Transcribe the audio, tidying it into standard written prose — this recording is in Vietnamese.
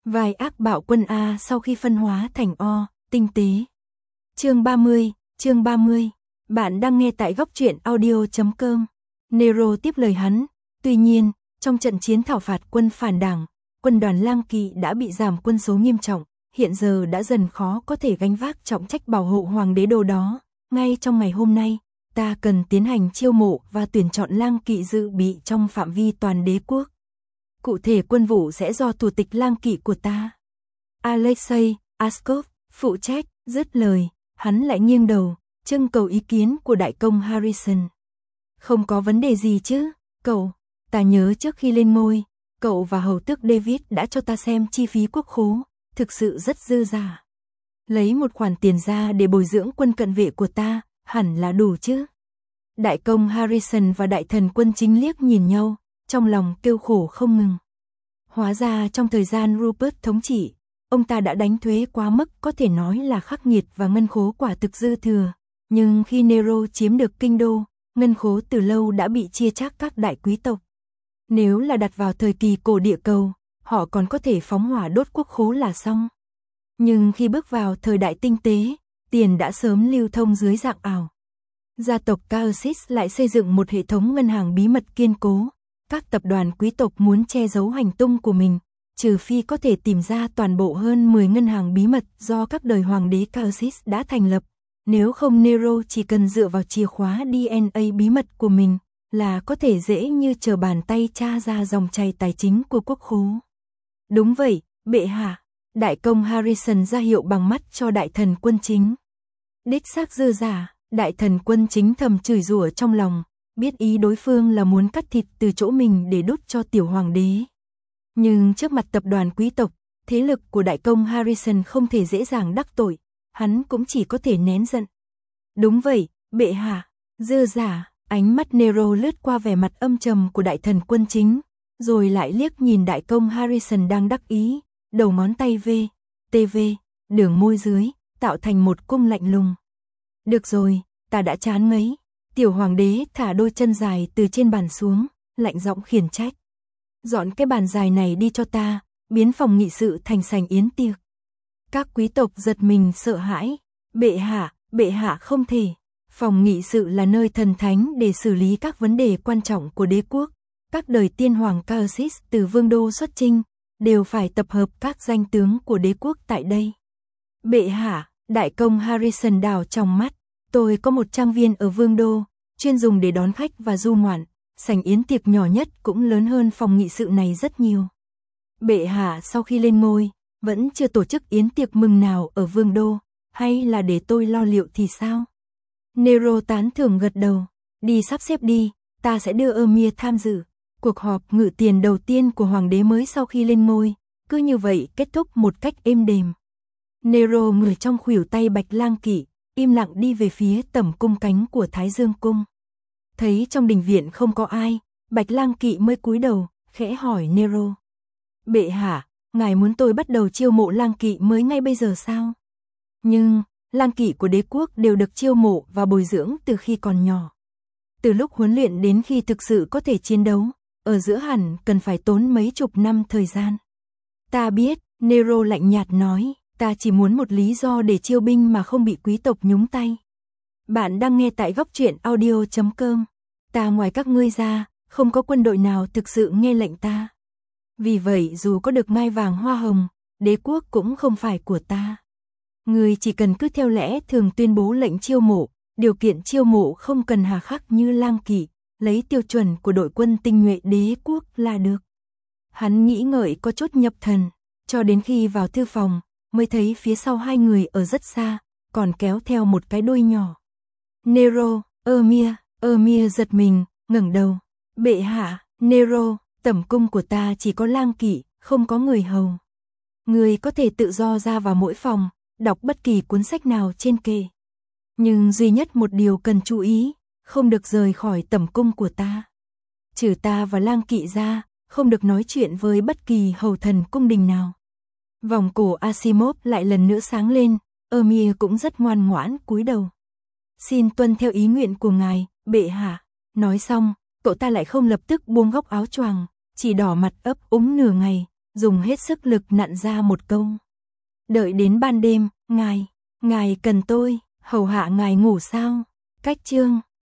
Vài ác bạo quân A sau khi phân hóa thành O, tinh tế. Chương 30. Bạn đang nghe tại góc truyện audio.com. Nero tiếp lời hắn. Tuy nhiên, trong trận chiến thảo phạt quân phản đảng, quân đoàn Lang Kỵ đã bị giảm quân số nghiêm trọng, hiện giờ đã dần khó có thể gánh vác trọng trách bảo hộ hoàng đế đồ đó. Ngay trong ngày hôm nay, ta cần tiến hành chiêu mộ và tuyển chọn Lang Kỵ dự bị trong phạm vi toàn đế quốc. Cụ thể quân vụ sẽ do thủ tịch Lang Kỵ của ta, Alexei Askov, phụ trách. Dứt lời, hắn lại nghiêng đầu, trưng cầu ý kiến của đại công Harrison. Không có vấn đề gì chứ, cậu. Ta nhớ trước khi lên ngôi, cậu và hầu tước David đã cho ta xem chi phí quốc khố, thực sự rất dư dả. Lấy một khoản tiền ra để bồi dưỡng quân cận vệ của ta, hẳn là đủ chứ. Đại công Harrison và đại thần Quân Chính liếc nhìn nhau, trong lòng kêu khổ không ngừng. Hóa ra trong thời gian Rupert thống trị, ông ta đã đánh thuế quá mức, có thể nói là khắc nghiệt, và ngân khố quả thực dư thừa. Nhưng khi Nero chiếm được kinh đô, ngân khố từ lâu đã bị chia chác các đại quý tộc. Nếu là đặt vào thời kỳ cổ địa cầu, họ còn có thể phóng hỏa đốt quốc khố là xong. Nhưng khi bước vào thời đại tinh tế, tiền đã sớm lưu thông dưới dạng ảo. Gia tộc Caersis lại xây dựng một hệ thống ngân hàng bí mật kiên cố. Các tập đoàn quý tộc muốn che giấu hành tung của mình, trừ phi có thể tìm ra toàn bộ hơn 10 ngân hàng bí mật do các đời hoàng đế Caersis đã thành lập. Nếu không, Nero chỉ cần dựa vào chìa khóa DNA bí mật của mình là có thể dễ như trở bàn tay tra ra dòng chảy tài chính của quốc khố. Đúng vậy, bệ hạ. Đại công Harrison ra hiệu bằng mắt cho đại thần Quân Chính. Đích xác dư giả. Đại thần Quân Chính thầm chửi rủa trong lòng, biết ý đối phương là muốn cắt thịt từ chỗ mình để đút cho tiểu hoàng đế. Nhưng trước mặt tập đoàn quý tộc, thế lực của đại công Harrison không thể dễ dàng đắc tội, hắn cũng chỉ có thể nén giận. Đúng vậy, bệ hạ. Dư giả. Ánh mắt Nero lướt qua vẻ mặt âm trầm của đại thần Quân Chính, rồi lại liếc nhìn đại công Harrison đang đắc ý, đầu ngón tay V, đường môi dưới, tạo thành một cung lạnh lùng. Được rồi, ta đã chán ngấy. Tiểu hoàng đế thả đôi chân dài từ trên bàn xuống, lạnh giọng khiển trách. Dọn cái bàn dài này đi cho ta, biến phòng nghị sự thành sảnh yến tiệc. Các quý tộc giật mình sợ hãi. Bệ hạ không thể. Phòng nghị sự là nơi thần thánh để xử lý các vấn đề quan trọng của đế quốc. Các đời tiên hoàng Caersis từ vương đô xuất chinh, đều phải tập hợp các danh tướng của đế quốc tại đây. Bệ hạ, đại công Harrison đảo trong mắt. Tôi có một trang viên ở vương đô, chuyên dùng để đón khách và du ngoạn. Sảnh yến tiệc nhỏ nhất cũng lớn hơn phòng nghị sự này rất nhiều. Bệ hạ sau khi lên ngôi, vẫn chưa tổ chức yến tiệc mừng nào ở vương đô, hay là để tôi lo liệu thì sao? Nero tán thưởng gật đầu. Đi sắp xếp đi, ta sẽ đưa Ermia tham dự. Cuộc họp ngự tiền đầu tiên của hoàng đế mới sau khi lên ngôi, cứ như vậy kết thúc một cách êm đềm. Nero ngồi trong khuỷu tay Bạch Lang Kỵ, im lặng đi về phía tẩm cung cánh của Thái Dương cung. Thấy trong đình viện không có ai, Bạch Lang Kỵ mới cúi đầu, khẽ hỏi Nero. Bệ hạ, ngài muốn tôi bắt đầu chiêu mộ Lang Kỵ mới ngay bây giờ sao? Nhưng, Lang Kỵ của đế quốc đều được chiêu mộ và bồi dưỡng từ khi còn nhỏ. Từ lúc huấn luyện đến khi thực sự có thể chiến đấu, ở giữa hẳn cần phải tốn mấy chục năm thời gian. Ta biết, Nero lạnh nhạt nói, ta chỉ muốn một lý do để chiêu binh mà không bị quý tộc nhúng tay. Bạn đang nghe tại góc truyện audio.com. Ta ngoài các ngươi ra, không có quân đội nào thực sự nghe lệnh ta. Vì vậy dù có được ngai vàng hoa hồng, đế quốc cũng không phải của ta. Ngươi chỉ cần cứ theo lẽ thường tuyên bố lệnh chiêu mộ, điều kiện chiêu mộ không cần hà khắc như Lang Kỵ, lấy tiêu chuẩn của đội quân tinh nhuệ đế quốc là được. Hắn nghĩ ngợi có chút nhập thần, cho đến khi vào thư phòng, mới thấy phía sau hai người ở rất xa, còn kéo theo một cái đuôi nhỏ. Nero, Ermia giật mình, ngẩng đầu. Bệ hạ, Nero, tẩm cung của ta chỉ có Lang Kỵ, không có người hầu. Người có thể tự do ra vào mỗi phòng, đọc bất kỳ cuốn sách nào trên kệ. Nhưng duy nhất một điều cần chú ý, không được rời khỏi tẩm cung của ta. Trừ ta và Lang Kỵ ra, không được nói chuyện với bất kỳ hầu thần cung đình nào. Vòng cổ Asimov lại lần nữa sáng lên, Ermia cũng rất ngoan ngoãn cúi đầu. Xin tuân theo ý nguyện của ngài, bệ hạ. Nói xong, cậu ta lại không lập tức buông góc áo choàng, chỉ đỏ mặt ấp úng nửa ngày, dùng hết sức lực nặn ra một câu. Đợi đến ban đêm, ngài cần tôi, hầu hạ ngài ngủ sao? Cách chương